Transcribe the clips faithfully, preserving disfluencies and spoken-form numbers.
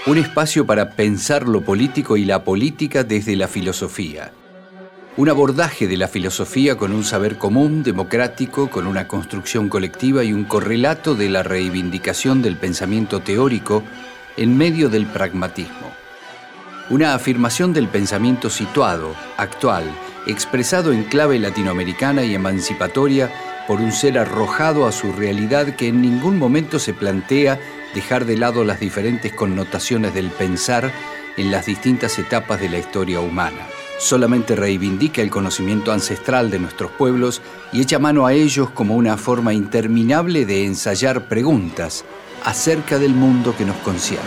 Un espacio para pensar lo político y la política desde la filosofía. Un abordaje de la filosofía con un saber común, democrático, con una construcción colectiva y un correlato de la reivindicación del pensamiento teórico en medio del pragmatismo. Una afirmación del pensamiento situado, actual, expresado en clave latinoamericana y emancipatoria por un ser arrojado a su realidad que en ningún momento se plantea dejar de lado las diferentes connotaciones del pensar en las distintas etapas de la historia humana. Solamente reivindica el conocimiento ancestral de nuestros pueblos y echa mano a ellos como una forma interminable de ensayar preguntas acerca del mundo que nos concierne.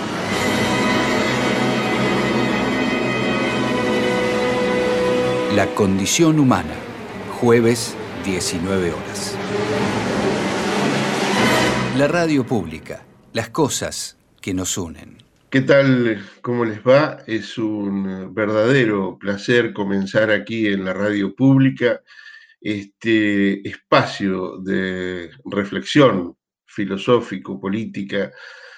La condición humana, jueves, diecinueve horas. La radio pública, las cosas que nos unen. ¿Qué tal? ¿Cómo les va? Es un verdadero placer comenzar aquí en la radio pública este espacio de reflexión filosófico, política,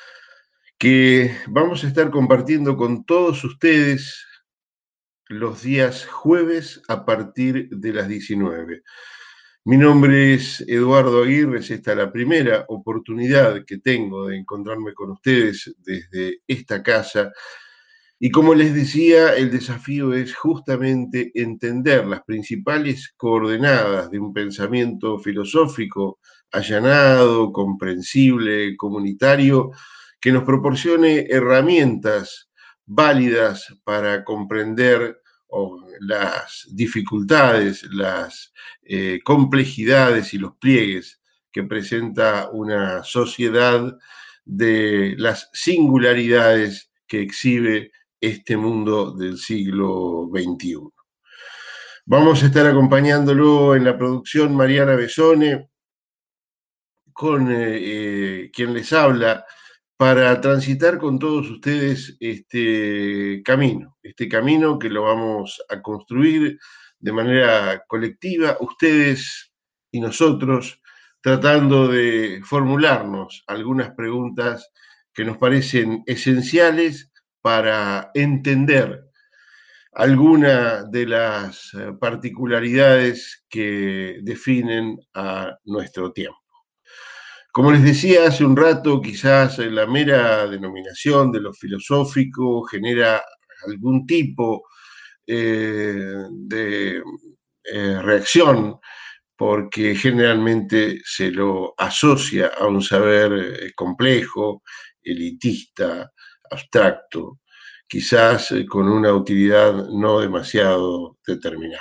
que vamos a estar compartiendo con todos ustedes los días jueves a partir de las diecinueve. Mi nombre es Eduardo Aguirre, es esta la primera oportunidad que tengo de encontrarme con ustedes desde esta casa. Y como les decía, el desafío es justamente entender las principales coordenadas de un pensamiento filosófico allanado, comprensible, comunitario, que nos proporcione herramientas válidas para comprender o las dificultades, las eh, complejidades y los pliegues que presenta una sociedad de las singularidades que exhibe este mundo del siglo veintiuno. Vamos a estar acompañándolo en la producción Mariana Besone, con eh, eh, quien les habla, para transitar con todos ustedes este camino, este camino que lo vamos a construir de manera colectiva, ustedes y nosotros, tratando de formularnos algunas preguntas que nos parecen esenciales para entender alguna de las particularidades que definen a nuestro tiempo. Como les decía hace un rato, quizás la mera denominación de lo filosófico genera algún tipo eh, de eh, reacción, porque generalmente se lo asocia a un saber eh, complejo, elitista, abstracto, quizás eh, con una utilidad no demasiado determinada.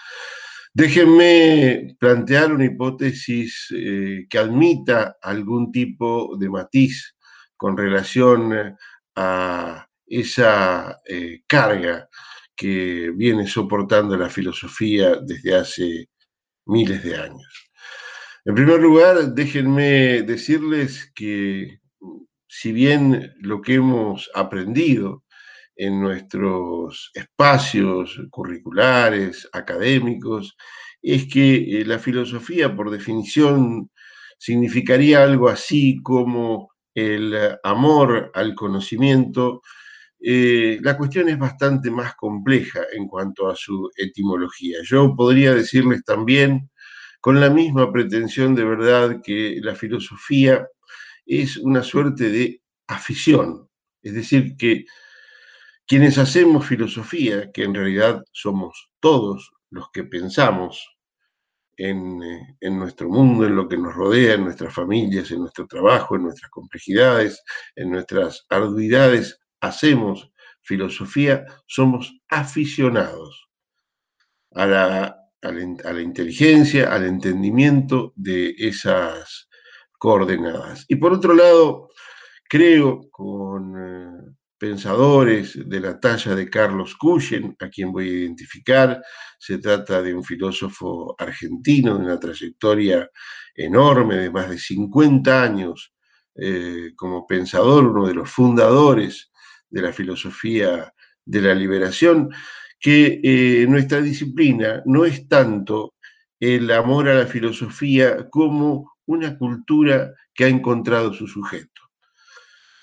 Déjenme plantear una hipótesis eh, que admita algún tipo de matiz con relación a esa eh, carga que viene soportando la filosofía desde hace miles de años. En primer lugar, déjenme decirles que si bien lo que hemos aprendido en nuestros espacios curriculares, académicos, es que eh, la filosofía, por definición, significaría algo así como el amor al conocimiento. Eh, la cuestión es bastante más compleja en cuanto a su etimología. Yo podría decirles también, con la misma pretensión de verdad, que la filosofía es una suerte de afición, es decir, que quienes hacemos filosofía, que en realidad somos todos los que pensamos en, eh, en nuestro mundo, en lo que nos rodea, en nuestras familias, en nuestro trabajo, en nuestras complejidades, en nuestras arduidades, hacemos filosofía, somos aficionados a la, a la, a la inteligencia, al entendimiento de esas coordenadas. Y por otro lado, creo con eh, pensadores de la talla de Carlos Cuyen, a quien voy a identificar. Se trata de un filósofo argentino de una trayectoria enorme, de más de cincuenta años eh, como pensador, uno de los fundadores de la filosofía de la liberación, que eh, nuestra disciplina no es tanto el amor a la filosofía como una cultura que ha encontrado su sujeto.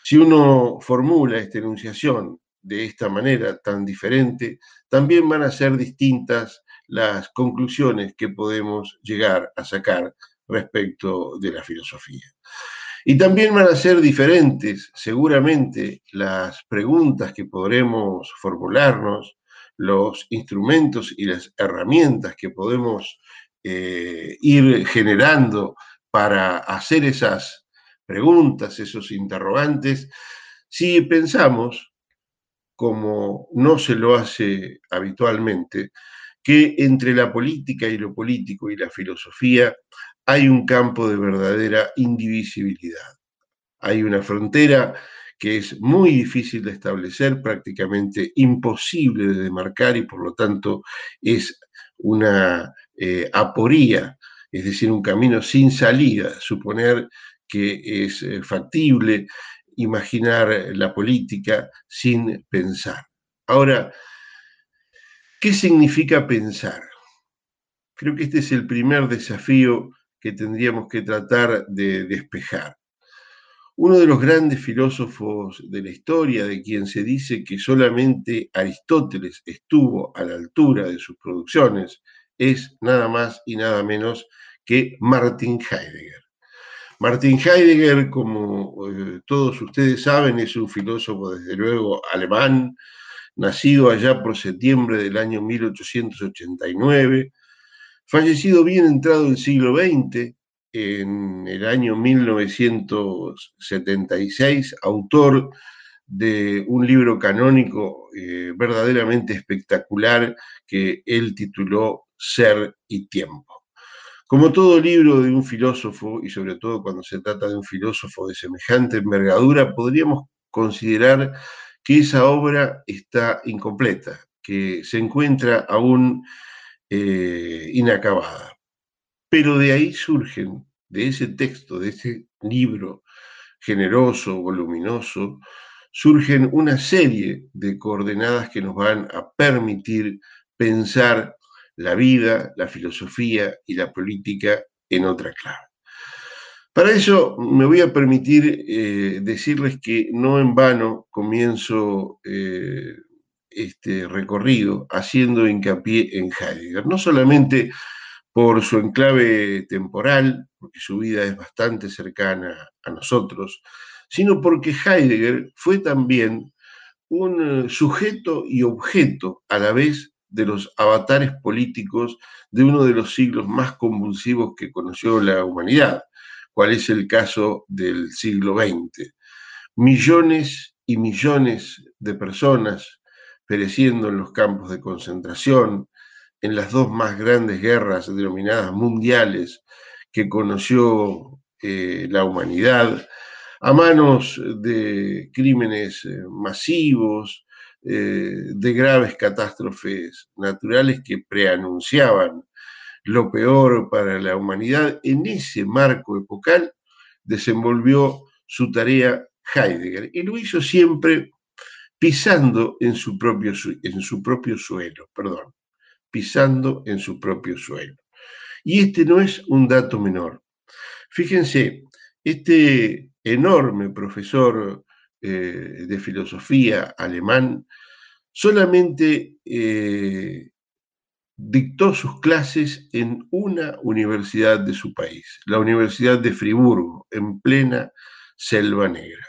Si uno formula esta enunciación de esta manera tan diferente, también van a ser distintas las conclusiones que podemos llegar a sacar respecto de la filosofía. Y también van a ser diferentes, seguramente, las preguntas que podremos formularnos, los instrumentos y las herramientas que podemos eh, ir generando para hacer esas preguntas, esos interrogantes, si pensamos, como no se lo hace habitualmente, que entre la política y lo político y la filosofía hay un campo de verdadera indivisibilidad. Hay una frontera que es muy difícil de establecer, prácticamente imposible de demarcar y por lo tanto es una eh, aporía, es decir, un camino sin salida, suponer que es eh, factible imaginar la política sin pensar. Ahora, ¿qué significa pensar? Creo que este es el primer desafío que tendríamos que tratar de despejar. Uno de los grandes filósofos de la historia, de quien se dice que solamente Aristóteles estuvo a la altura de sus producciones, es nada más y nada menos que Martin Heidegger. Martin Heidegger, como eh, todos ustedes saben, es un filósofo desde luego alemán, nacido allá por septiembre del año mil ochocientos ochenta y nueve, fallecido bien entrado el siglo veinte, en el año mil novecientos setenta y seis, autor de un libro canónico eh, verdaderamente espectacular que él tituló Ser y Tiempo. Como todo libro de un filósofo, y sobre todo cuando se trata de un filósofo de semejante envergadura, podríamos considerar que esa obra está incompleta, que se encuentra aún eh, inacabada. Pero de ahí surgen, de ese texto, de ese libro generoso, voluminoso, surgen una serie de coordenadas que nos van a permitir pensar la vida, la filosofía y la política en otra clave. Para eso me voy a permitir eh, decirles que no en vano comienzo eh, este recorrido haciendo hincapié en Heidegger, no solamente por su enclave temporal, porque su vida es bastante cercana a nosotros, sino porque Heidegger fue también un sujeto y objeto a la vez de los avatares políticos de uno de los siglos más convulsivos que conoció la humanidad, cual es el caso del siglo veinte. Millones y millones de personas pereciendo en los campos de concentración, en las dos más grandes guerras denominadas mundiales que conoció eh, la humanidad, a manos de crímenes eh, masivos, eh, de graves catástrofes naturales que preanunciaban lo peor para la humanidad. En ese marco epocal desenvolvió su tarea Heidegger y lo hizo siempre pisando en su propio, en su propio suelo, perdón, pisando en su propio suelo. Y este no es un dato menor. Fíjense, este enorme profesor eh, de filosofía alemán solamente eh, dictó sus clases en una universidad de su país, la Universidad de Friburgo, en plena Selva Negra.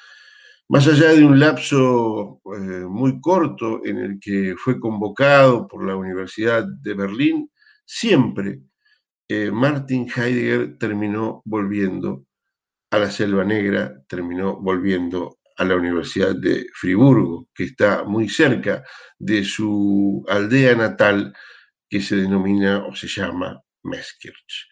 Más allá de un lapso eh, muy corto en el que fue convocado por la Universidad de Berlín, siempre eh, Martin Heidegger terminó volviendo a la Selva Negra, terminó volviendo a la Universidad de Friburgo, que está muy cerca de su aldea natal, que se denomina o se llama Meßkirch.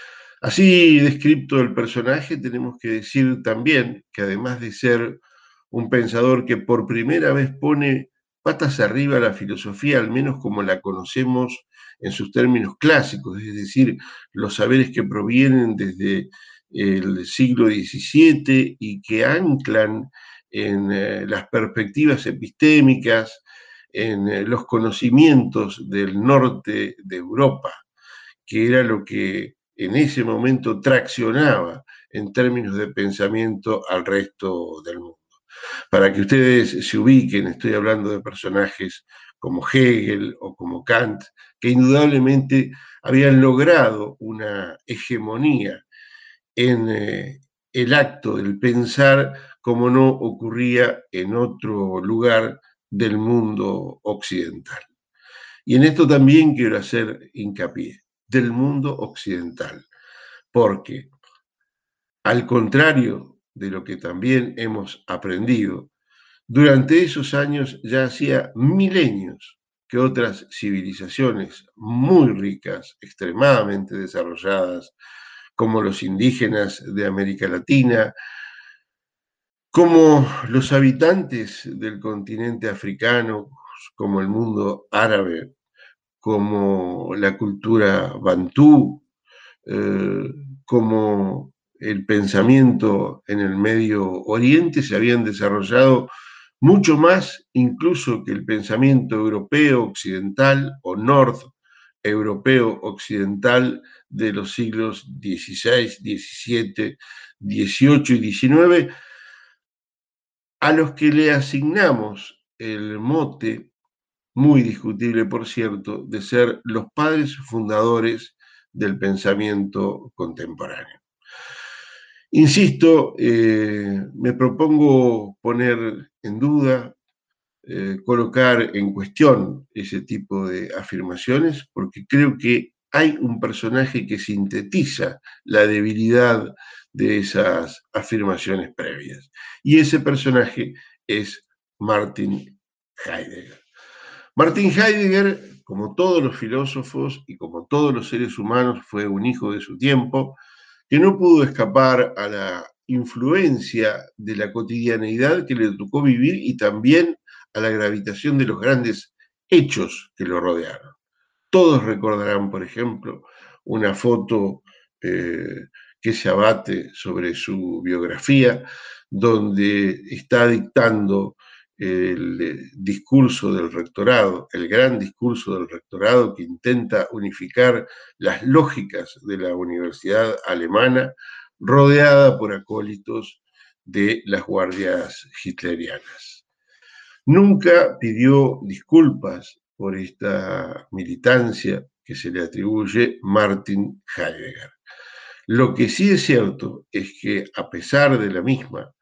Así descrito el personaje, tenemos que decir también que además de ser un pensador que por primera vez pone patas arriba a la filosofía, al menos como la conocemos en sus términos clásicos, es decir, los saberes que provienen desde el siglo diecisiete y que anclan en eh, las perspectivas epistémicas, en eh, los conocimientos del norte de Europa, que era lo que en ese momento traccionaba en términos de pensamiento al resto del mundo. Para que ustedes se ubiquen, estoy hablando de personajes como Hegel o como Kant, que indudablemente habían logrado una hegemonía en eh, el acto del pensar como no ocurría en otro lugar del mundo occidental. Y en esto también quiero hacer hincapié, del mundo occidental, porque al contrario de lo que también hemos aprendido, durante esos años ya hacía milenios que otras civilizaciones muy ricas, extremadamente desarrolladas, como los indígenas de América Latina, como los habitantes del continente africano, como el mundo árabe, como la cultura bantú, eh, como el pensamiento en el Medio Oriente, se habían desarrollado mucho más incluso que el pensamiento europeo occidental o norte-europeo occidental de los siglos dieciséis, diecisiete, dieciocho y diecinueve, a los que le asignamos el mote, muy discutible por cierto, de ser los padres fundadores del pensamiento contemporáneo. Insisto, eh, me propongo poner en duda, eh, colocar en cuestión ese tipo de afirmaciones, porque creo que hay un personaje que sintetiza la debilidad de esas afirmaciones previas. Y ese personaje es Martin Heidegger. Martin Heidegger, como todos los filósofos y como todos los seres humanos, fue un hijo de su tiempo, que no pudo escapar a la influencia de la cotidianeidad que le tocó vivir y también a la gravitación de los grandes hechos que lo rodearon. Todos recordarán, por ejemplo, una foto eh, que se abate sobre su biografía, donde está dictando el discurso del rectorado, el gran discurso del rectorado que intenta unificar las lógicas de la universidad alemana, rodeada por acólitos de las guardias hitlerianas. Nunca pidió disculpas por esta militancia que se le atribuye Martin Heidegger. Lo que sí es cierto es que, a pesar de la misma,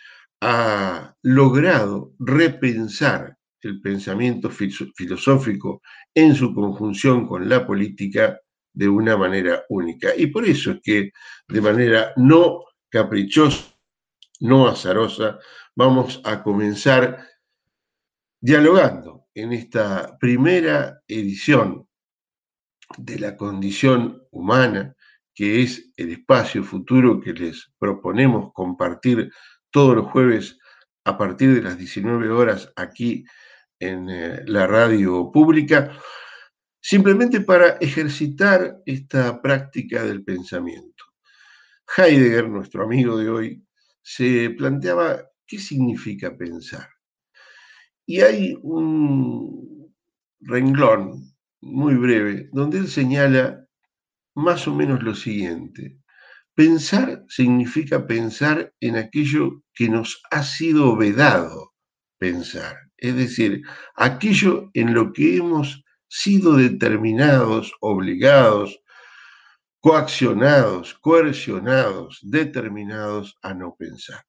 ha logrado repensar el pensamiento filosófico en su conjunción con la política de una manera única. Y por eso es que, de manera no caprichosa, no azarosa, vamos a comenzar dialogando en esta primera edición de la condición humana, que es el espacio futuro que les proponemos compartir todos los jueves a partir de las diecinueve horas aquí en eh, la radio pública, simplemente para ejercitar esta práctica del pensamiento. Heidegger, nuestro amigo de hoy, se planteaba qué significa pensar. Y hay un renglón muy breve donde él señala más o menos lo siguiente: pensar significa pensar en aquello que nos ha sido vedado pensar, es decir, aquello en lo que hemos sido determinados, obligados, coaccionados, coercionados, determinados a no pensar.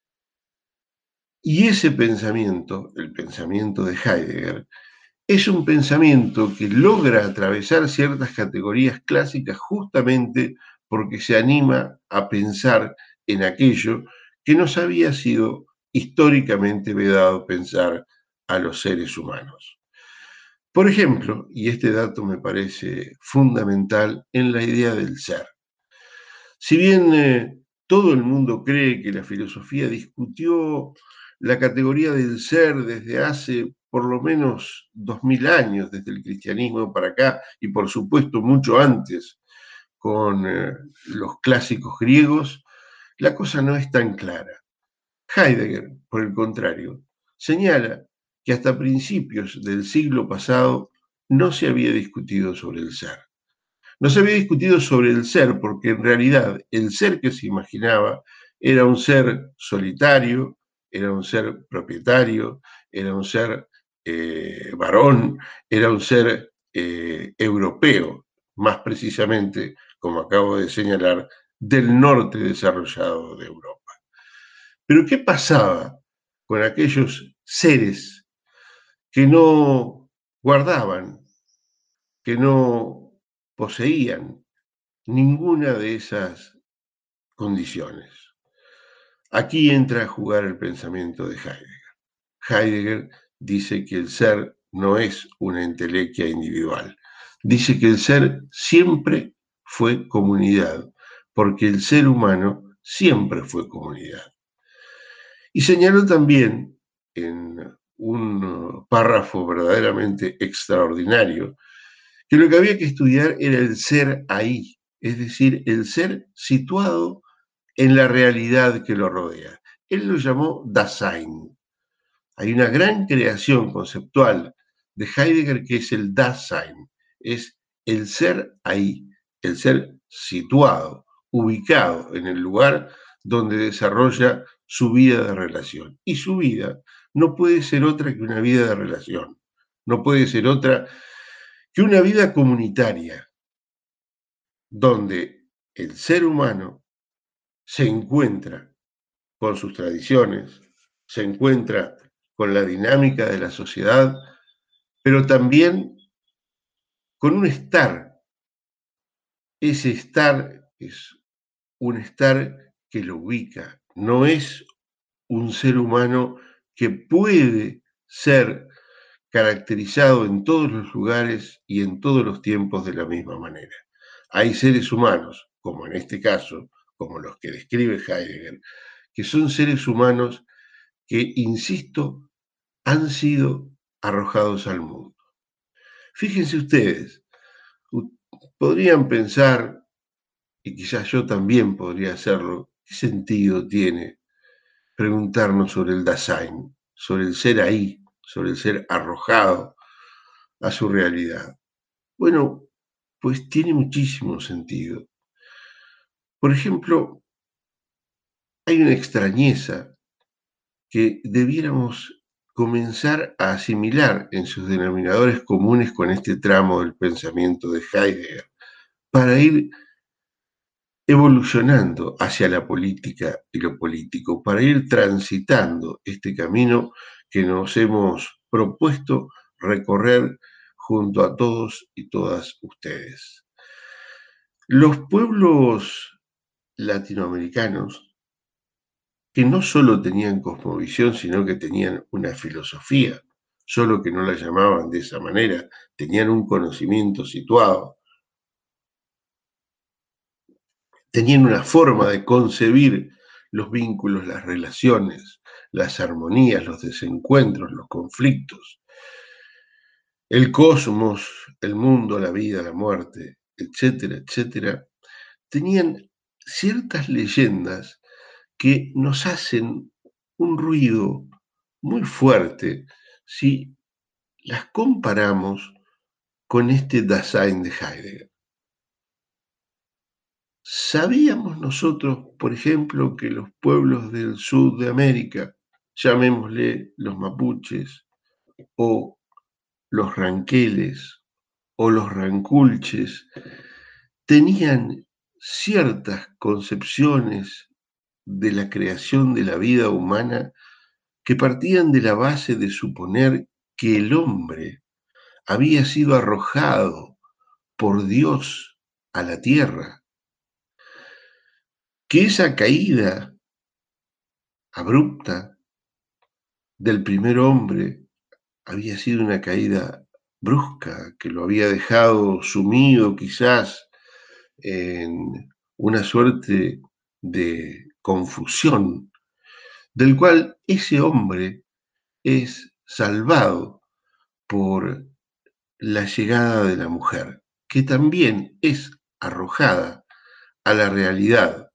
Y ese pensamiento, el pensamiento de Heidegger, es un pensamiento que logra atravesar ciertas categorías clásicas justamente porque se anima a pensar en aquello que nos había sido históricamente vedado pensar a los seres humanos. Por ejemplo, y este dato me parece fundamental en la idea del ser. Si bien eh, todo el mundo cree que la filosofía discutió la categoría del ser desde hace por lo menos dos mil años, desde el cristianismo para acá, y por supuesto mucho antes con eh, los clásicos griegos, la cosa no es tan clara. Heidegger, por el contrario, señala que hasta principios del siglo pasado no se había discutido sobre el ser. No se había discutido sobre el ser, porque en realidad el ser que se imaginaba era un ser solitario, era un ser propietario, era un ser eh, varón, era un ser eh, europeo, más precisamente, como acabo de señalar, del norte desarrollado de Europa. Pero ¿qué pasaba con aquellos seres que no guardaban, que no poseían ninguna de esas condiciones? Aquí entra a jugar el pensamiento de Heidegger. Heidegger dice que el ser no es una entelequia individual. Dice que el ser siempre fue comunidad, porque el ser humano siempre fue comunidad. Y señaló también en un párrafo verdaderamente extraordinario que lo que había que estudiar era el ser ahí, es decir, el ser situado en la realidad que lo rodea. Él lo llamó Dasein. Hay una gran creación conceptual de Heidegger que es el Dasein, es el ser ahí, el ser situado, ubicado en el lugar donde desarrolla su vida de relación. Y su vida no puede ser otra que una vida de relación, no puede ser otra que una vida comunitaria, donde el ser humano se encuentra con sus tradiciones, se encuentra con la dinámica de la sociedad, pero también con un estar. Ese estar es un estar que lo ubica, no es un ser humano que puede ser caracterizado en todos los lugares y en todos los tiempos de la misma manera. Hay seres humanos, como en este caso, como los que describe Heidegger, que son seres humanos que, insisto, han sido arrojados al mundo. Fíjense ustedes, podrían pensar, y quizás yo también podría hacerlo, ¿qué sentido tiene preguntarnos sobre el Dasein, sobre el ser ahí, sobre el ser arrojado a su realidad? Bueno, pues tiene muchísimo sentido. Por ejemplo, hay una extrañeza que debiéramos comenzar a asimilar en sus denominadores comunes con este tramo del pensamiento de Heidegger, para ir evolucionando hacia la política y lo político, para ir transitando este camino que nos hemos propuesto recorrer junto a todos y todas ustedes. Los pueblos latinoamericanos, que no solo tenían cosmovisión, sino que tenían una filosofía, solo que no la llamaban de esa manera, tenían un conocimiento situado, tenían una forma de concebir los vínculos, las relaciones, las armonías, los desencuentros, los conflictos, el cosmos, el mundo, la vida, la muerte, etcétera, etcétera. Tenían ciertas leyendas que nos hacen un ruido muy fuerte si las comparamos con este Dasein de Heidegger. ¿Sabíamos nosotros, por ejemplo, que los pueblos del sur de América, llamémosle los mapuches, o los ranqueles, o los ranculches, tenían ciertas concepciones de la creación de la vida humana que partían de la base de suponer que el hombre había sido arrojado por Dios a la tierra, que esa caída abrupta del primer hombre había sido una caída brusca, que lo había dejado sumido quizás en una suerte de confusión, del cual ese hombre es salvado por la llegada de la mujer, que también es arrojada a la realidad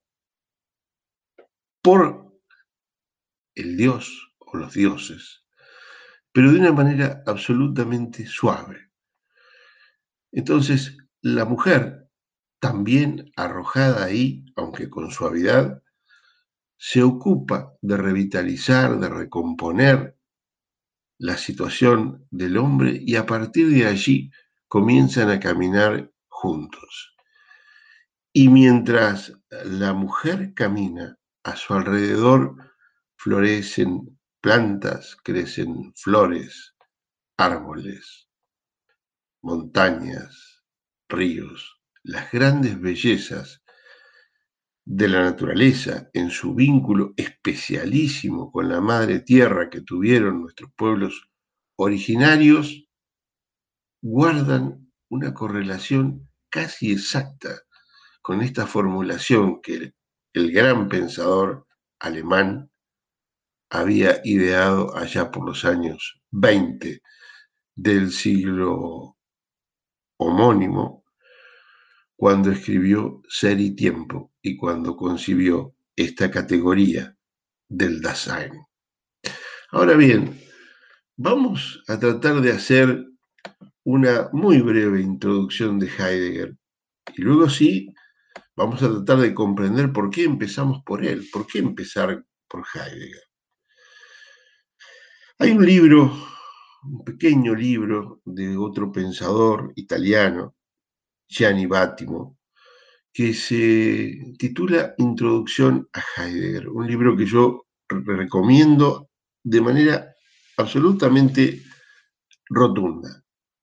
por el dios o los dioses, pero de una manera absolutamente suave. Entonces, la mujer también arrojada ahí, aunque con suavidad, se ocupa de revitalizar, de recomponer la situación del hombre y a partir de allí comienzan a caminar juntos. Y mientras la mujer camina, a su alrededor florecen plantas, crecen flores, árboles, montañas, ríos, las grandes bellezas de la naturaleza en su vínculo especialísimo con la madre tierra que tuvieron nuestros pueblos originarios, guardan una correlación casi exacta con esta formulación que el, el gran pensador alemán había ideado allá por los años veinte del siglo homónimo, cuando escribió Ser y Tiempo y cuando concibió esta categoría del Dasein. Ahora bien, vamos a tratar de hacer una muy breve introducción de Heidegger y luego sí vamos a tratar de comprender por qué empezamos por él, por qué empezar por Heidegger. Hay un libro, un pequeño libro de otro pensador italiano, Gianni Vattimo, que se titula Introducción a Heidegger, un libro que yo recomiendo de manera absolutamente rotunda.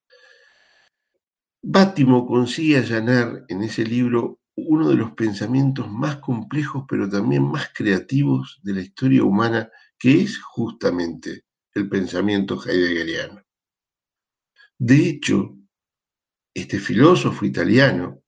Vattimo consigue allanar en ese libro uno de los pensamientos más complejos, pero también más creativos de la historia humana, que es justamente el pensamiento heideggeriano. De hecho, este filósofo italiano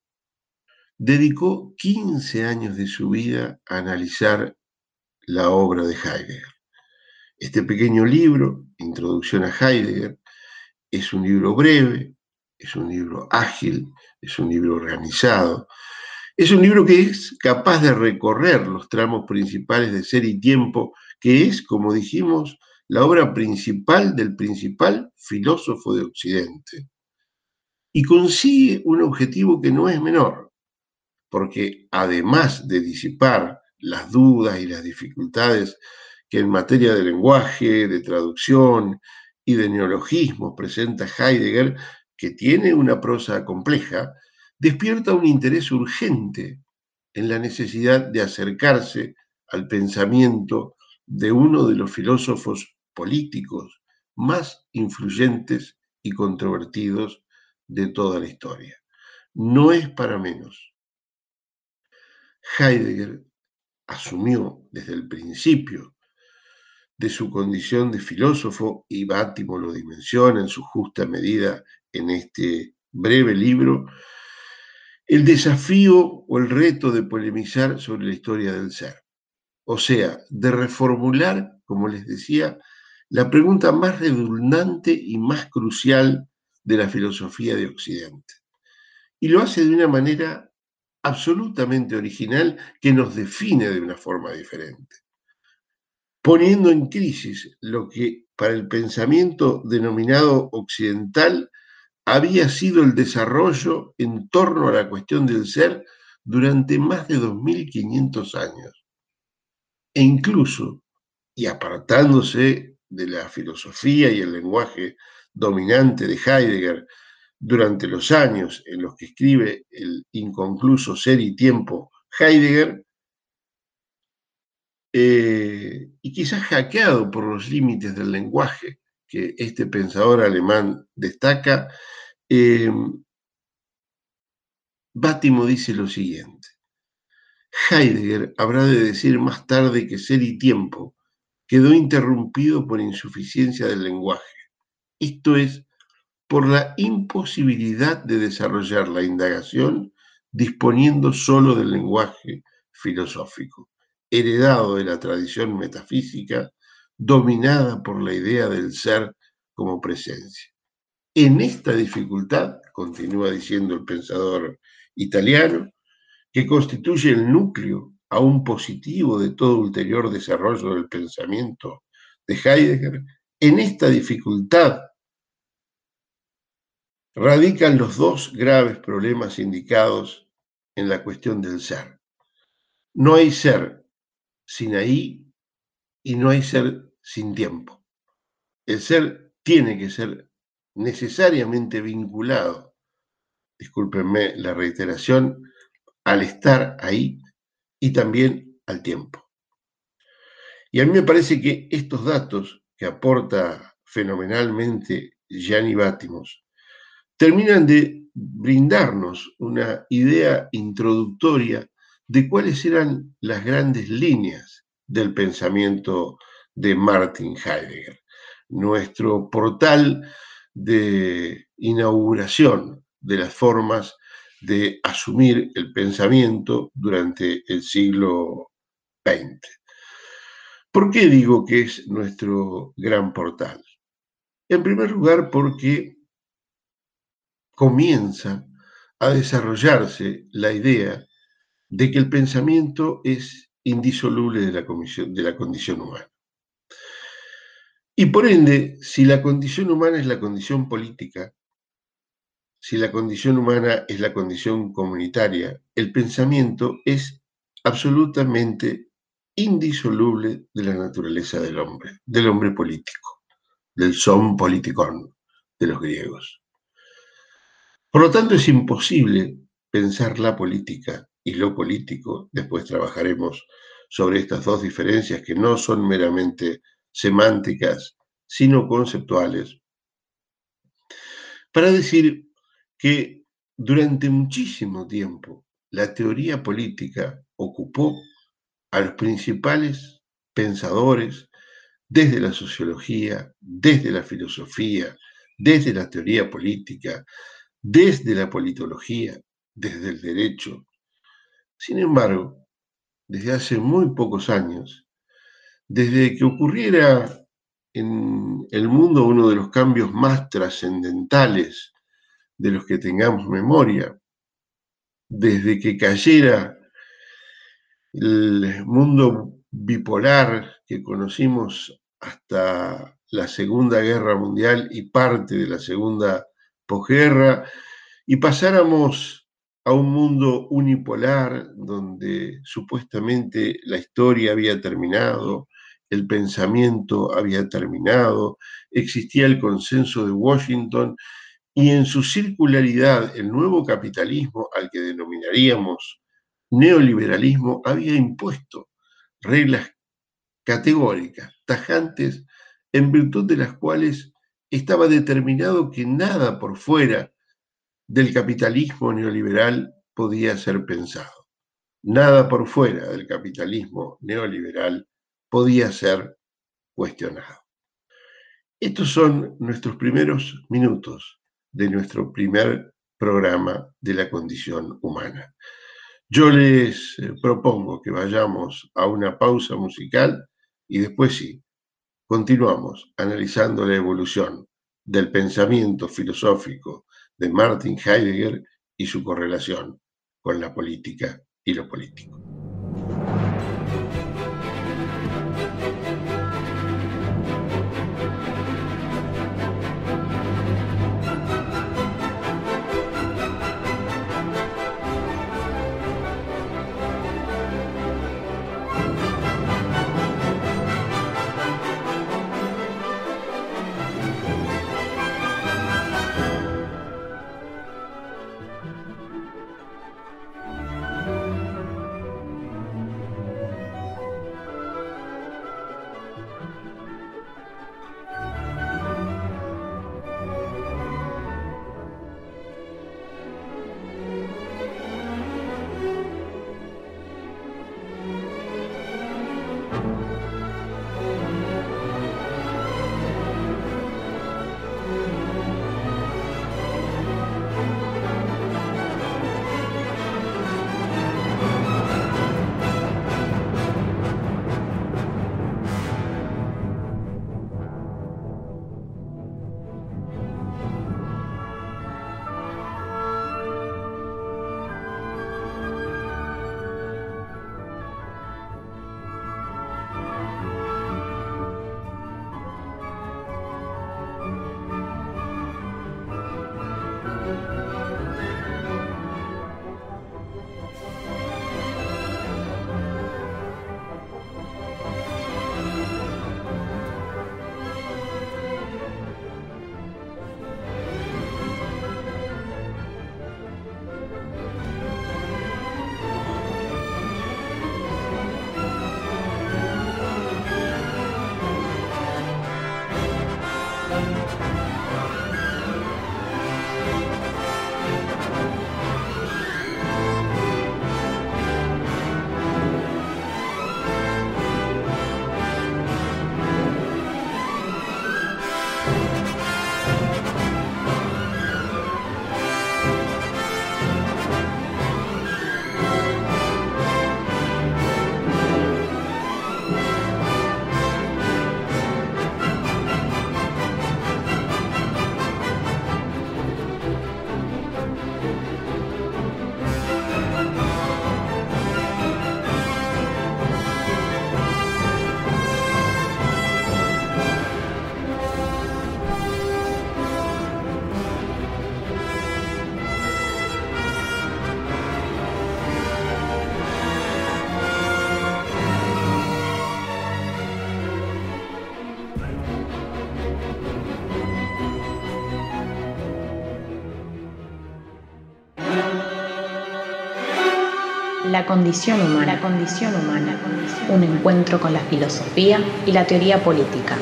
dedicó quince años de su vida a analizar la obra de Heidegger. Este pequeño libro, Introducción a Heidegger, es un libro breve, es un libro ágil, es un libro organizado, es un libro que es capaz de recorrer los tramos principales de Ser y Tiempo, que es, como dijimos, la obra principal del principal filósofo de Occidente. Y consigue un objetivo que no es menor, porque además de disipar las dudas y las dificultades que en materia de lenguaje, de traducción y de neologismos presenta Heidegger, que tiene una prosa compleja, despierta un interés urgente en la necesidad de acercarse al pensamiento de uno de los filósofos políticos más influyentes y controvertidos de toda la historia. No es para menos. Heidegger asumió desde el principio de su condición de filósofo, y Vattimo lo dimensiona en su justa medida en este breve libro, el desafío o el reto de polemizar sobre la historia del ser. O sea, de reformular, como les decía, la pregunta más redundante y más crucial de la filosofía de Occidente. Y lo hace de una manera absolutamente original que nos define de una forma diferente, poniendo en crisis lo que para el pensamiento denominado occidental había sido el desarrollo en torno a la cuestión del ser durante más de dos mil quinientos años. E incluso, y apartándose de la filosofía y el lenguaje dominante de Heidegger durante los años en los que escribe el inconcluso Ser y Tiempo Heidegger, eh, y quizás hackeado por los límites del lenguaje que este pensador alemán destaca, eh, Vattimo dice lo siguiente: Heidegger habrá de decir más tarde que Ser y Tiempo quedó interrumpido por insuficiencia del lenguaje, esto es, por la imposibilidad de desarrollar la indagación disponiendo solo del lenguaje filosófico, heredado de la tradición metafísica, dominada por la idea del ser como presencia. En esta dificultad, continúa diciendo el pensador italiano, que constituye el núcleo aún positivo de todo ulterior desarrollo del pensamiento de Heidegger, en esta dificultad radican los dos graves problemas indicados en la cuestión del ser. No hay ser sin ahí y no hay ser sin tiempo. El ser tiene que ser necesariamente vinculado, discúlpenme la reiteración, al estar ahí y también al tiempo. Y a mí me parece que estos datos que aporta fenomenalmente Gianni Báttimos terminan de brindarnos una idea introductoria de cuáles eran las grandes líneas del pensamiento de Martin Heidegger, nuestro portal de inauguración de las formas de asumir el pensamiento durante el siglo veinte. ¿Por qué digo que es nuestro gran portal? En primer lugar, porque comienza a desarrollarse la idea de que el pensamiento es indisoluble de la, comisión, de la condición humana. Y por ende, si la condición humana es la condición política, si la condición humana es la condición comunitaria, el pensamiento es absolutamente indisoluble de la naturaleza del hombre, del hombre político, del son politikon de los griegos. Por lo tanto, es imposible pensar la política y lo político, después trabajaremos sobre estas dos diferencias que no son meramente semánticas, sino conceptuales, para decir que durante muchísimo tiempo la teoría política ocupó a los principales pensadores desde la sociología, desde la filosofía, desde la teoría política, desde la politología, desde el derecho. Sin embargo, desde hace muy pocos años, desde que ocurriera en el mundo uno de los cambios más trascendentales de los que tengamos memoria, desde que cayera el mundo bipolar que conocimos hasta la Segunda Guerra Mundial y parte de la Segunda posguerra, y pasáramos a un mundo unipolar donde supuestamente la historia había terminado, el pensamiento había terminado, existía el consenso de Washington y en su circularidad el nuevo capitalismo, al que denominaríamos neoliberalismo, había impuesto reglas categóricas, tajantes, en virtud de las cuales estaba determinado que nada por fuera del capitalismo neoliberal podía ser pensado. Nada por fuera del capitalismo neoliberal podía ser cuestionado. Estos son nuestros primeros minutos de nuestro primer programa de la condición humana. Yo les propongo que vayamos a una pausa musical y después sí, continuamos analizando la evolución del pensamiento filosófico de Martin Heidegger y su correlación con la política y lo político. La condición humana, la condición humana, un encuentro con la filosofía y la teoría política.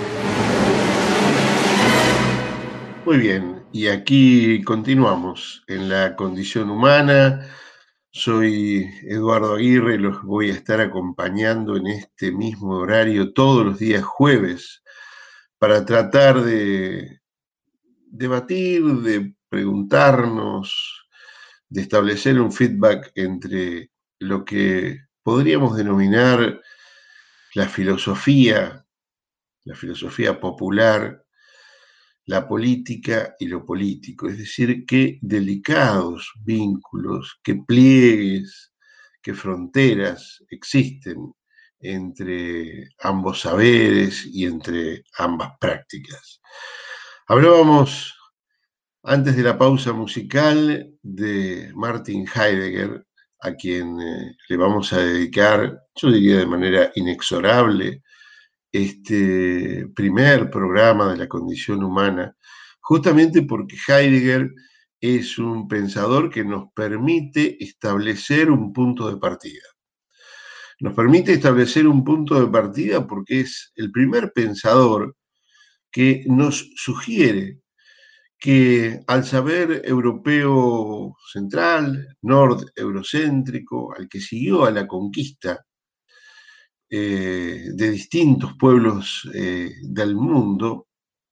Muy bien, y aquí continuamos en La condición humana. Soy Eduardo Aguirre y los voy a estar acompañando en este mismo horario todos los días jueves para tratar de debatir, de preguntarnos, de establecer un feedback entre lo que podríamos denominar la filosofía, la filosofía popular, la política y lo político, es decir, qué delicados vínculos, qué pliegues, qué fronteras existen entre ambos saberes y entre ambas prácticas. Hablábamos antes de la pausa musical de Martin Heidegger, a quien eh, le vamos a dedicar, yo diría de manera inexorable, este primer programa de la condición humana, justamente porque Heidegger es un pensador que nos permite establecer un punto de partida. Nos permite establecer un punto de partida porque es el primer pensador que nos sugiere que al saber europeo central, nord-eurocéntrico, al que siguió a la conquista eh, de distintos pueblos eh, del mundo,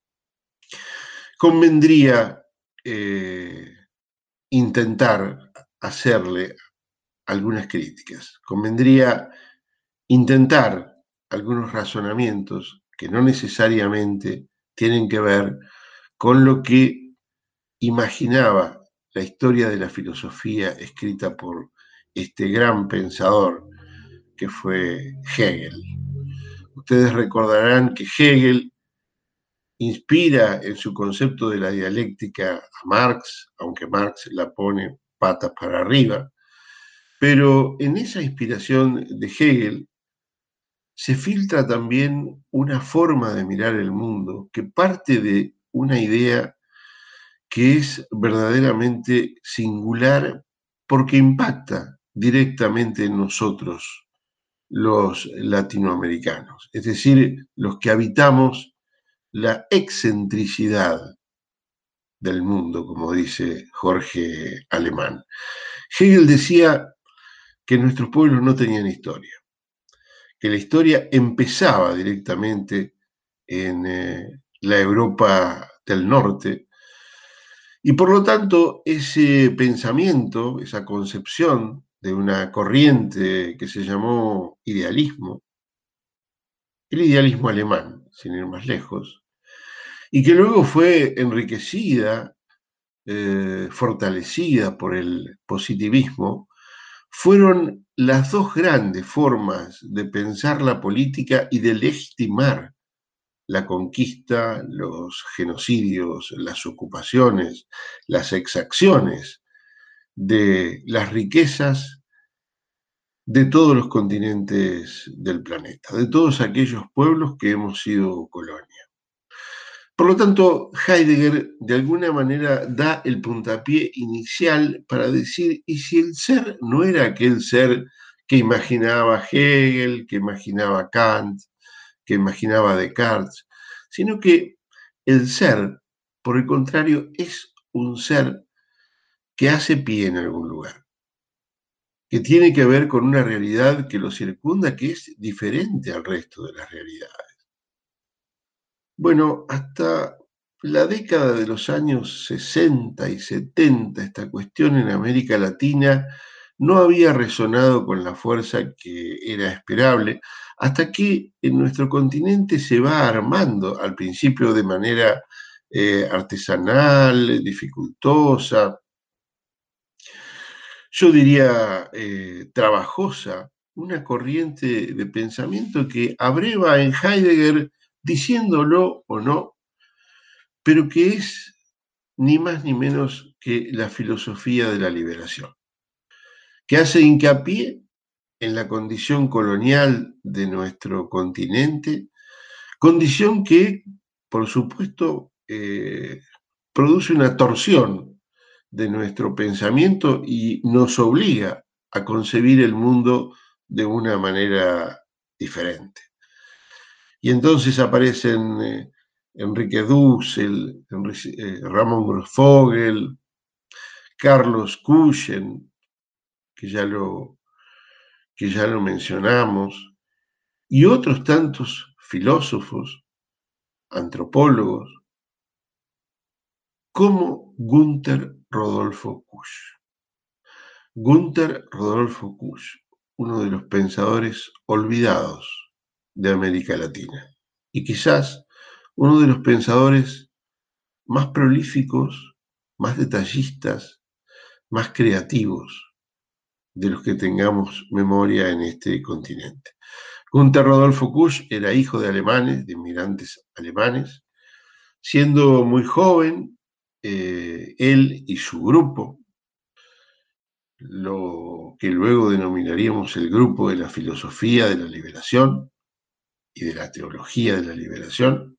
convendría eh, intentar hacerle algunas críticas, convendría intentar algunos razonamientos que no necesariamente tienen que ver con lo que imaginaba la historia de la filosofía escrita por este gran pensador que fue Hegel. Ustedes recordarán que Hegel inspira en su concepto de la dialéctica a Marx, aunque Marx la pone patas para arriba, pero en esa inspiración de Hegel se filtra también una forma de mirar el mundo que parte de una idea que es verdaderamente singular porque impacta directamente en nosotros, los latinoamericanos, es decir, los que habitamos la excentricidad del mundo, como dice Jorge Alemán. Hegel decía que nuestros pueblos no tenían historia, que la historia empezaba directamente en eh, la Europa del Norte, y por lo tanto ese pensamiento, esa concepción de una corriente que se llamó idealismo, el idealismo alemán, sin ir más lejos, y que luego fue enriquecida, eh, fortalecida por el positivismo, fueron las dos grandes formas de pensar la política y de legitimar la conquista, los genocidios, las ocupaciones, las exacciones de las riquezas de todos los continentes del planeta, de todos aquellos pueblos que hemos sido colonia. Por lo tanto, Heidegger de alguna manera da el puntapié inicial para decir, ¿y si el ser no era aquel ser que imaginaba Hegel, que imaginaba Kant, que imaginaba Descartes, sino que el ser, por el contrario, es un ser que hace pie en algún lugar, que tiene que ver con una realidad que lo circunda, que es diferente al resto de las realidades? Bueno, hasta la década de los años sesenta y setenta, esta cuestión en América Latina no había resonado con la fuerza que era esperable, hasta que en nuestro continente se va armando, al principio de manera eh, artesanal, dificultosa, yo diría eh, trabajosa, una corriente de pensamiento que abreva en Heidegger, diciéndolo o no, pero que es ni más ni menos que la filosofía de la liberación, que hace hincapié en la condición colonial de nuestro continente, condición que, por supuesto, eh, produce una torsión de nuestro pensamiento y nos obliga a concebir el mundo de una manera diferente. Y entonces aparecen eh, Enrique Dussel, Enrique, eh, Ramón Grossfogel, Carlos Cuyen, que ya lo, que ya lo mencionamos, y otros tantos filósofos, antropólogos, como Günter Rodolfo Kusch. Günter Rodolfo Kusch, uno de los pensadores olvidados de América Latina, y quizás uno de los pensadores más prolíficos, más detallistas, más creativos de los que tengamos memoria en este continente. Günter Rodolfo Kusch era hijo de alemanes, de inmigrantes alemanes. Siendo muy joven, eh, él y su grupo, lo que luego denominaríamos el grupo de la filosofía de la liberación y de la teología de la liberación,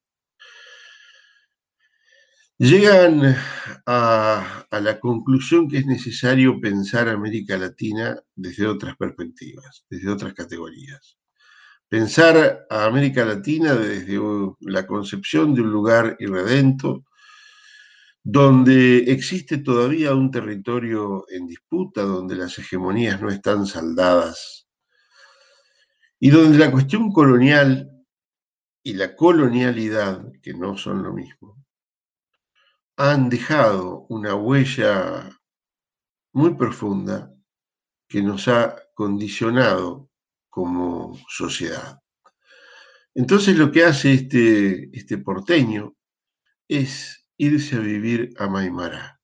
llegan a, a la conclusión que es necesario pensar América Latina desde otras perspectivas, desde otras categorías. Pensar a América Latina desde la concepción de un lugar irredento, donde existe todavía un territorio en disputa, donde las hegemonías no están saldadas, y donde la cuestión colonial y la colonialidad, que no son lo mismo, han dejado una huella muy profunda que nos ha condicionado como sociedad. Entonces lo que hace este, este porteño es irse a vivir a Maimará.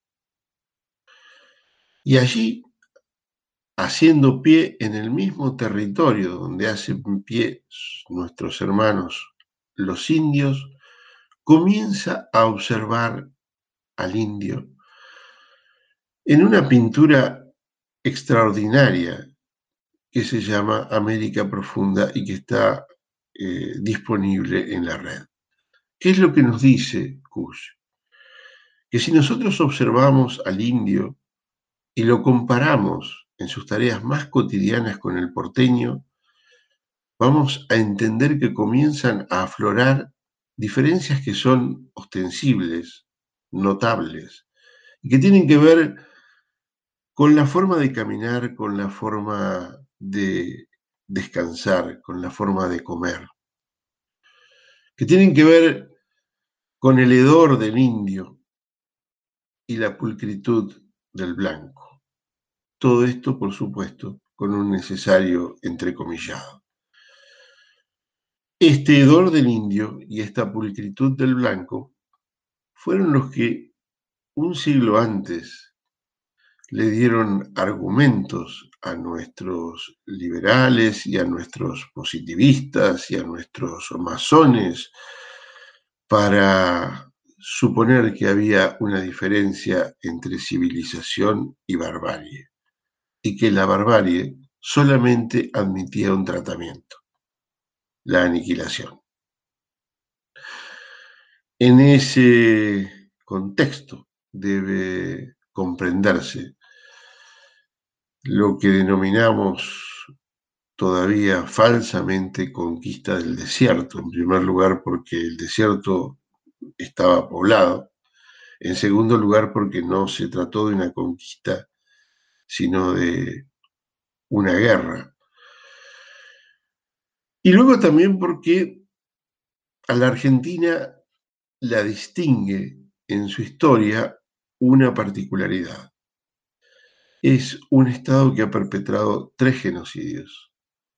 Y allí, haciendo pie en el mismo territorio donde hacen pie nuestros hermanos los indios, comienza a observar al indio en una pintura extraordinaria que se llama América Profunda y que está eh, disponible en la red. ¿Qué es lo que nos dice Kusch? Que si nosotros observamos al indio y lo comparamos en sus tareas más cotidianas con el porteño, vamos a entender que comienzan a aflorar diferencias que son ostensibles, notables, y que tienen que ver con la forma de caminar, con la forma de descansar, con la forma de comer, que tienen que ver con el hedor del indio y la pulcritud del blanco. Todo esto, por supuesto, con un necesario entrecomillado. Este hedor del indio y esta pulcritud del blanco fueron los que un siglo antes le dieron argumentos a nuestros liberales y a nuestros positivistas y a nuestros masones para suponer que había una diferencia entre civilización y barbarie, y que la barbarie solamente admitía un tratamiento: la aniquilación. En ese contexto debe comprenderse lo que denominamos todavía falsamente conquista del desierto, en primer lugar porque el desierto estaba poblado, en segundo lugar porque no se trató de una conquista, sino de una guerra. Y luego también porque a la Argentina la distingue en su historia una particularidad. Es un Estado que ha perpetrado tres genocidios.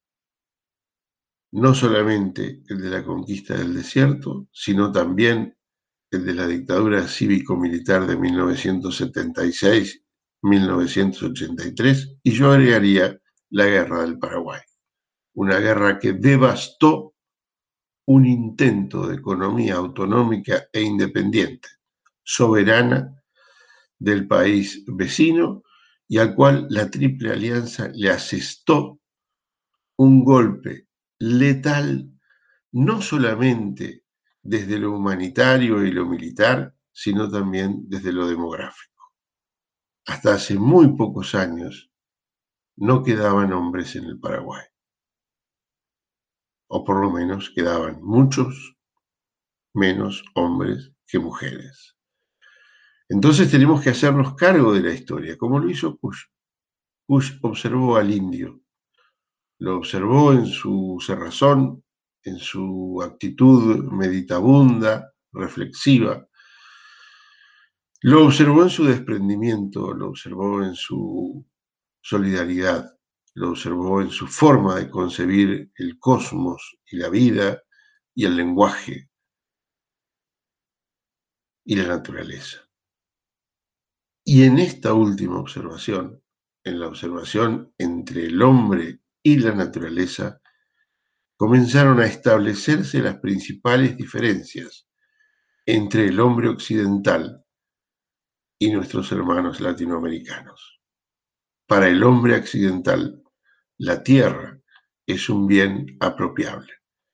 No solamente el de la conquista del desierto, sino también el de la dictadura cívico-militar de mil novecientos setenta y seis a mil novecientos ochenta y tres, y yo agregaría la guerra del Paraguay, una guerra que devastó un intento de economía autonómica e independiente, soberana del país vecino, y al cual la Triple Alianza le asestó un golpe letal, no solamente desde lo humanitario y lo militar, sino también desde lo demográfico. Hasta hace muy pocos años, no quedaban hombres en el Paraguay. O por lo menos quedaban muchos menos hombres que mujeres. Entonces tenemos que hacernos cargo de la historia, como lo hizo Kush. Kush observó al indio, lo observó en su cerrazón, en su actitud meditabunda, reflexiva, lo observó en su desprendimiento, lo observó en su solidaridad, lo observó en su forma de concebir el cosmos y la vida y el lenguaje y la naturaleza. Y en esta última observación, en la observación entre el hombre y la naturaleza, comenzaron a establecerse las principales diferencias entre el hombre occidental y nuestros hermanos latinoamericanos. Para el hombre occidental, la tierra es un bien apropiable.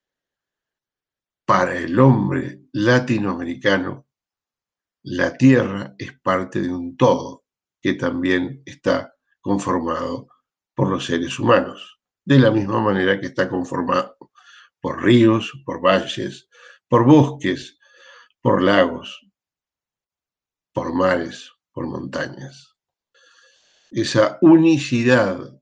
Para el hombre latinoamericano, la tierra es parte de un todo que también está conformado por los seres humanos, de la misma manera que está conformado por ríos, por valles, por bosques, por lagos, por mares, por montañas. Esa unicidad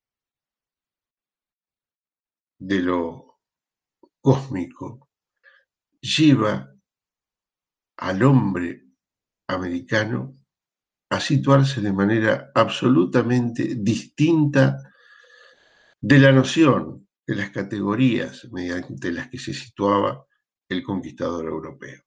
de lo cósmico lleva al hombre americano a situarse de manera absolutamente distinta de la noción, de las categorías mediante las que se situaba el conquistador europeo.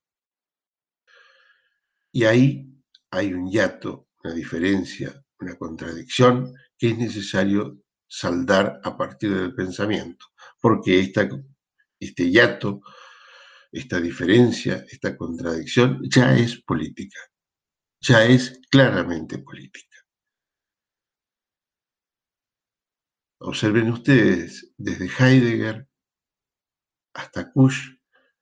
Y ahí hay un hiato, una diferencia, una contradicción que es necesario saldar a partir del pensamiento, porque esta, este hiato, esta diferencia, esta contradicción ya es política, ya es claramente política. Observen ustedes, desde Heidegger hasta Kush,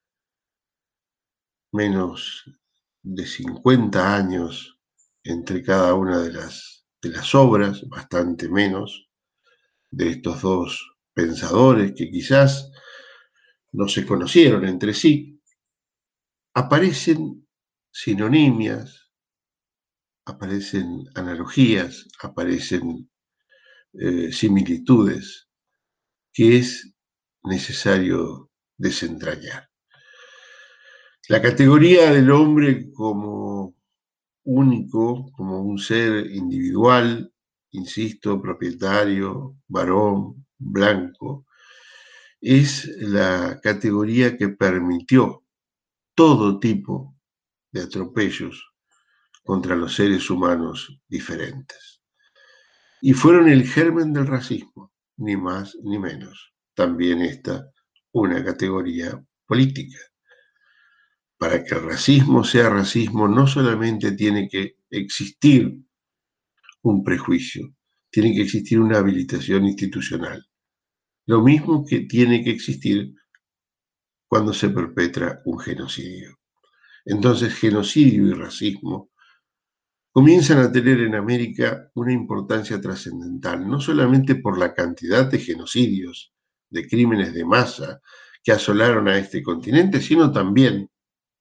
menos de cincuenta años entre cada una de las, de las obras, bastante menos, de estos dos pensadores que quizás no se conocieron entre sí, aparecen sinonimias, aparecen analogías, aparecen eh, similitudes que es necesario desentrañar. La categoría del hombre como único, como un ser individual, insisto, propietario, varón, blanco, es la categoría que permitió todo tipo de atropellos contra los seres humanos diferentes. Y fueron el germen del racismo, ni más ni menos. También esta una categoría política. Para que el racismo sea racismo, no solamente tiene que existir un prejuicio, tiene que existir una habilitación institucional. Lo mismo que tiene que existir cuando se perpetra un genocidio. Entonces, genocidio y racismo comienzan a tener en América una importancia trascendental, no solamente por la cantidad de genocidios, de crímenes de masa que asolaron a este continente, sino también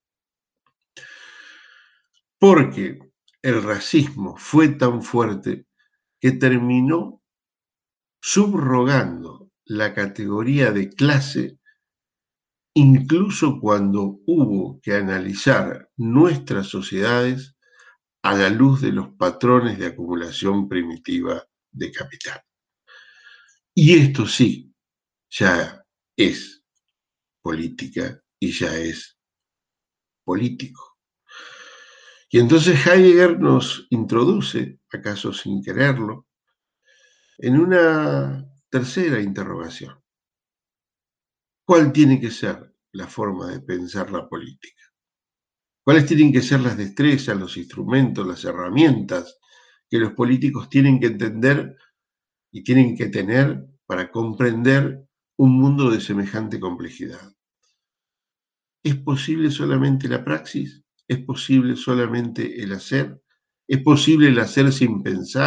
porque el racismo fue tan fuerte que terminó subrogando la categoría de clase, incluso cuando hubo que analizar nuestras sociedades a la luz de los patrones de acumulación primitiva de capital. Y esto sí, ya es política y ya es político. Y entonces Heidegger nos introduce, acaso sin quererlo, en una tercera interrogación. ¿Cuál tiene que ser la forma de pensar la política? ¿Cuáles tienen que ser las destrezas, los instrumentos, las herramientas que los políticos tienen que entender y tienen que tener para comprender un mundo de semejante complejidad? ¿Es posible solamente la praxis? ¿Es posible solamente el hacer? ¿Es posible el hacer sin pensar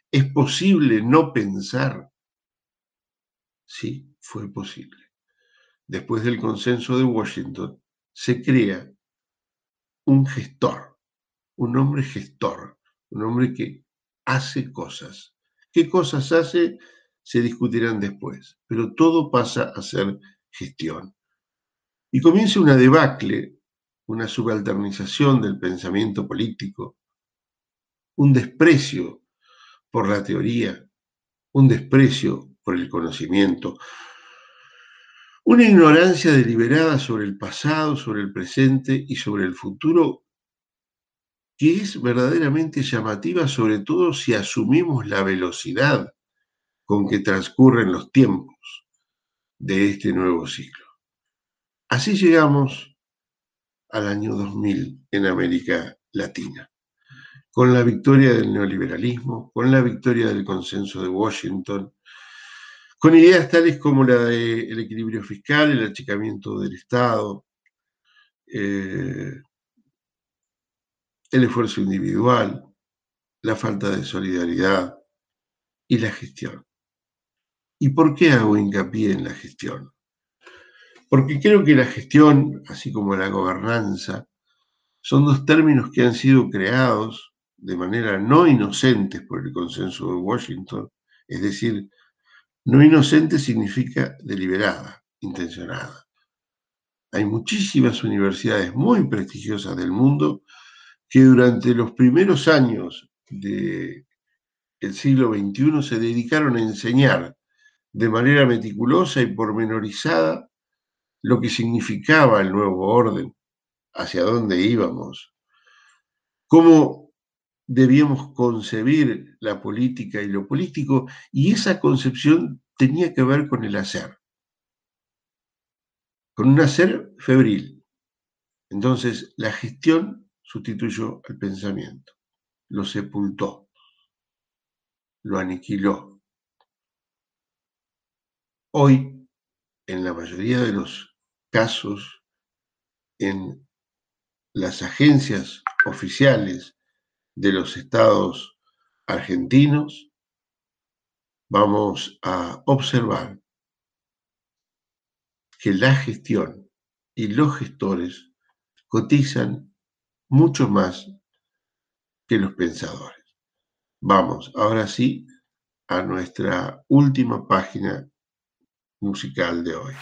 ¿Es posible no pensar? Sí, fue posible. Después del consenso de Washington, se crea un gestor, un hombre gestor, un hombre que hace cosas. ¿Qué cosas hace? Se discutirán después, pero todo pasa a ser gestión. Y comienza una debacle, una subalternización del pensamiento político, un desprecio por la teoría, un desprecio por el conocimiento, una ignorancia deliberada sobre el pasado, sobre el presente y sobre el futuro que es verdaderamente llamativa, sobre todo si asumimos la velocidad con que transcurren los tiempos de este nuevo siglo. Así llegamos al año dos mil en América Latina, con la victoria del neoliberalismo, con la victoria del consenso de Washington, con ideas tales como la del equilibrio fiscal, el achicamiento del Estado, eh, el esfuerzo individual, la falta de solidaridad y la gestión. ¿Y por qué hago hincapié en la gestión? Porque creo que la gestión, así como la gobernanza, son dos términos que han sido creados de manera no inocentes por el consenso de Washington, es decir, no inocente significa deliberada, intencionada. Hay muchísimas universidades muy prestigiosas del mundo que durante los primeros años del siglo veintiuno se dedicaron a enseñar de manera meticulosa y pormenorizada lo que significaba el nuevo orden, hacia dónde íbamos, cómo debíamos concebir la política y lo político, y esa concepción tenía que ver con el hacer, con un hacer febril. Entonces, la gestión sustituyó al pensamiento, lo sepultó, lo aniquiló. Hoy, en la mayoría de los casos, en las agencias oficiales de los estados argentinos, vamos a observar que la gestión y los gestores cotizan mucho más que los pensadores. Vamos, ahora sí, a nuestra última página musical de hoy.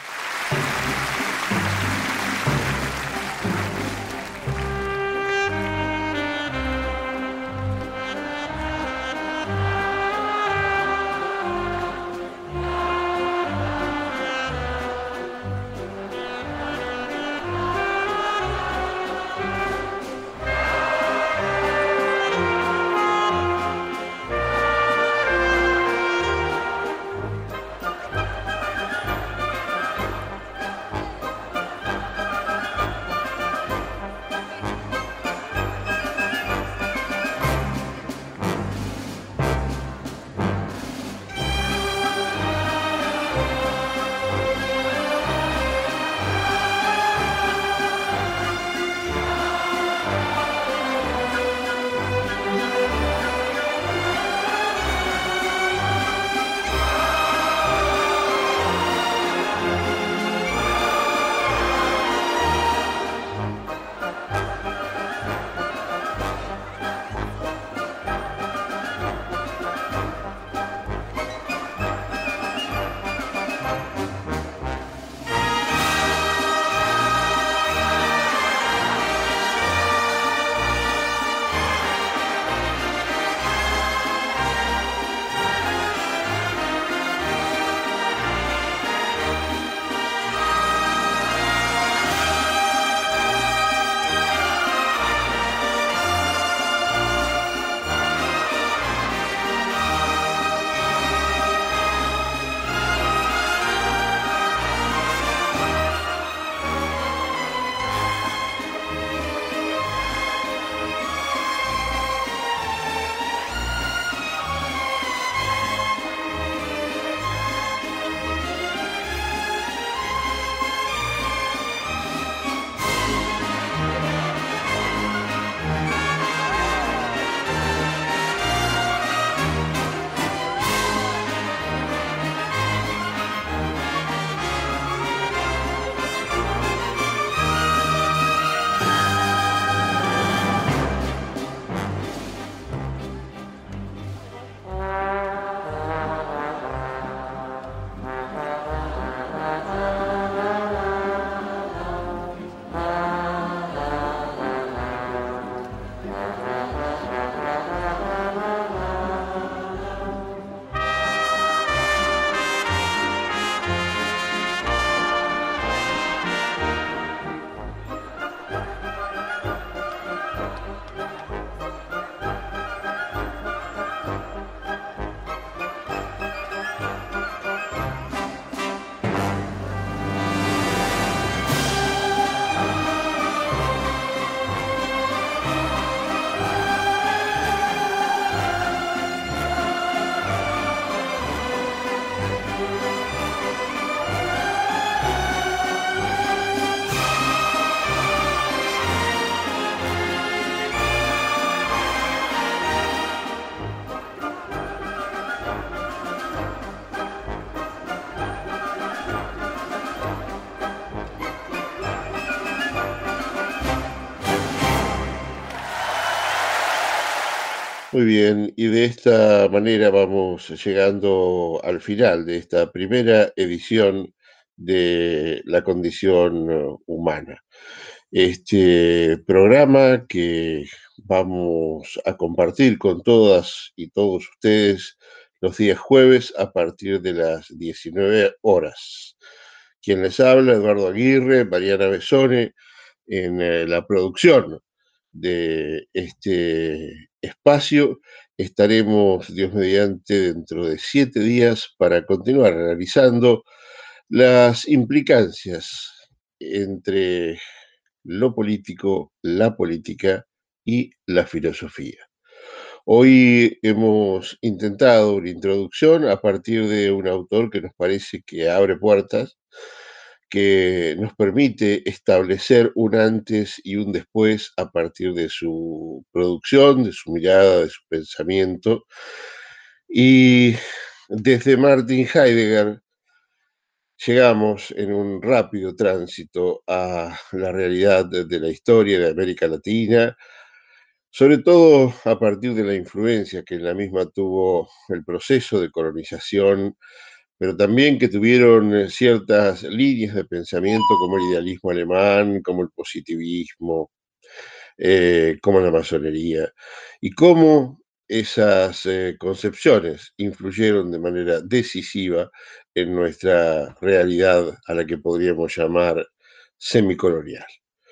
Muy bien, y de esta manera vamos llegando al final de esta primera edición de La Condición Humana. Este programa que vamos a compartir con todas y todos ustedes los días jueves a partir de las diecinueve horas. Quien les habla, Eduardo Aguirre, Mariana Besone, en eh, la producción de este espacio. Estaremos, Dios mediante, dentro de siete días para continuar analizando las implicancias entre lo político, la política y la filosofía. Hoy hemos intentado una introducción a partir de un autor que nos parece que abre puertas, que nos permite establecer un antes y un después a partir de su producción, de su mirada, de su pensamiento. Y desde Martin Heidegger llegamos en un rápido tránsito a la realidad de, de la historia de América Latina, sobre todo a partir de la influencia que en la misma tuvo el proceso de colonización, pero también que tuvieron ciertas líneas de pensamiento como el idealismo alemán, como el positivismo, eh, como la masonería, y cómo esas eh, concepciones influyeron de manera decisiva en nuestra realidad a la que podríamos llamar semicolonial.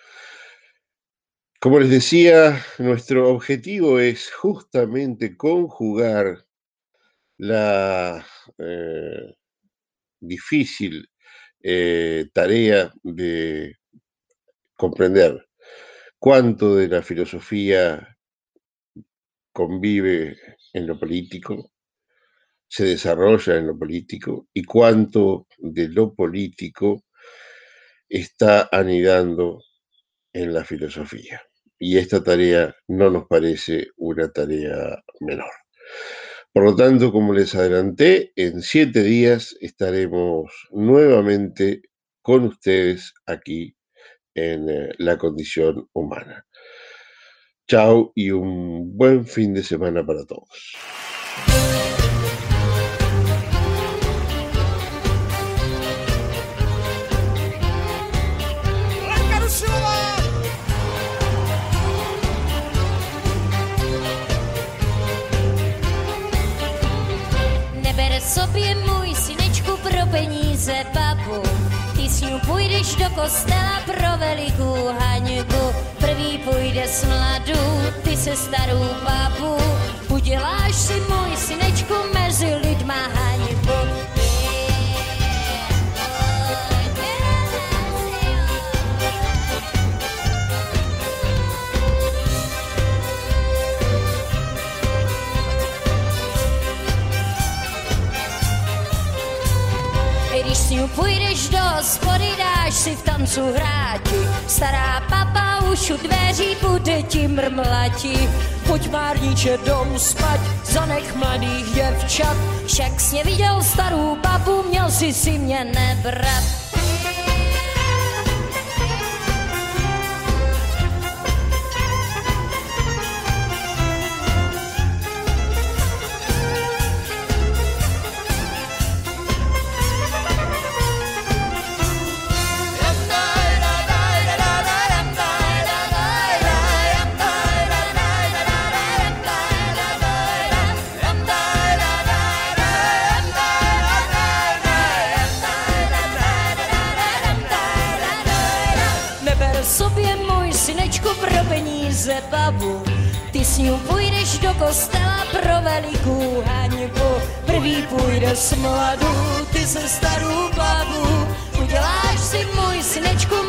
Como les decía, nuestro objetivo es justamente conjugar la eh, difícil eh, tarea de comprender cuánto de la filosofía convive en lo político, se desarrolla en lo político, y cuánto de lo político está anidando en la filosofía. Y esta tarea no nos parece una tarea menor. Por lo tanto, como les adelanté, en siete días estaremos nuevamente con ustedes aquí en eh, La Condición Humana. Chao y un buen fin de semana para todos. Sobě můj synečku pro peníze babu, ty s ní půjdeš do kostela pro velikou haňbu. Prvý půjde s mladou, ty se starou babu, uděláš si můj synečku mezi lidma haňbu. Když s ní půjdeš do hospody, dáš si v tancu hráti. Stará papa už u dveří bude ti mrmlati. Pojď márniče dom spať, zanech mladých děvčat. Však jsi mě viděl starou babu, měl si si mě nebrat. Pro peníze babu, ty s ní půjdeš do kostela pro velikou haňbu. Prvý půjde s mladou, ty se starou babu, uděláš si můj synečku